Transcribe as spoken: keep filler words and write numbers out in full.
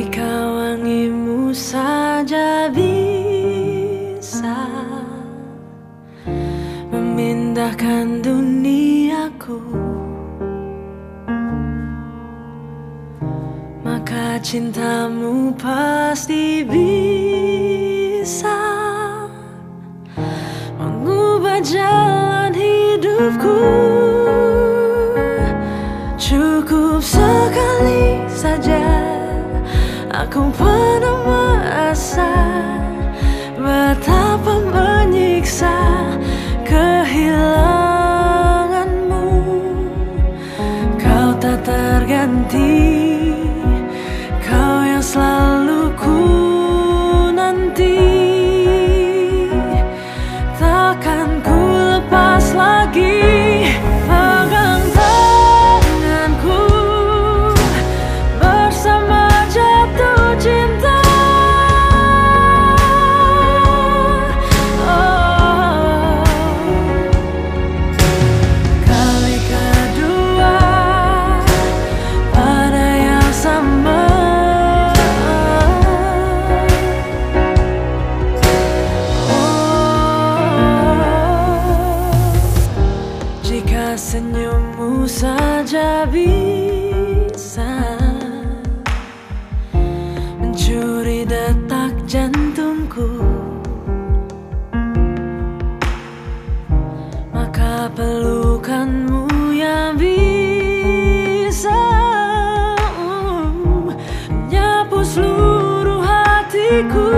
Jika wangimu saja bisa memindahkan duniaku, maka cintamu pasti bisa mengubah jalan hidupku. Cukup sekali saja aku pernah merasa betapa menyiksa kehilanganmu. Kau tak terganti, kau yang selalu ku nanti. Takkan ku lepas lagi pegang tanganku bersama jatuh cinta. Oh, kali kedua pada yang sama. Jika senyummu saja bisa mencuri detak jantungku, maka pelukanmu yang bisa uh, menyapu seluruh hatiku.